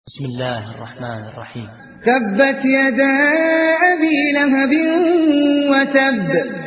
بسم الله الرحمن الرحيم. تبت يدا أبي لهب وتب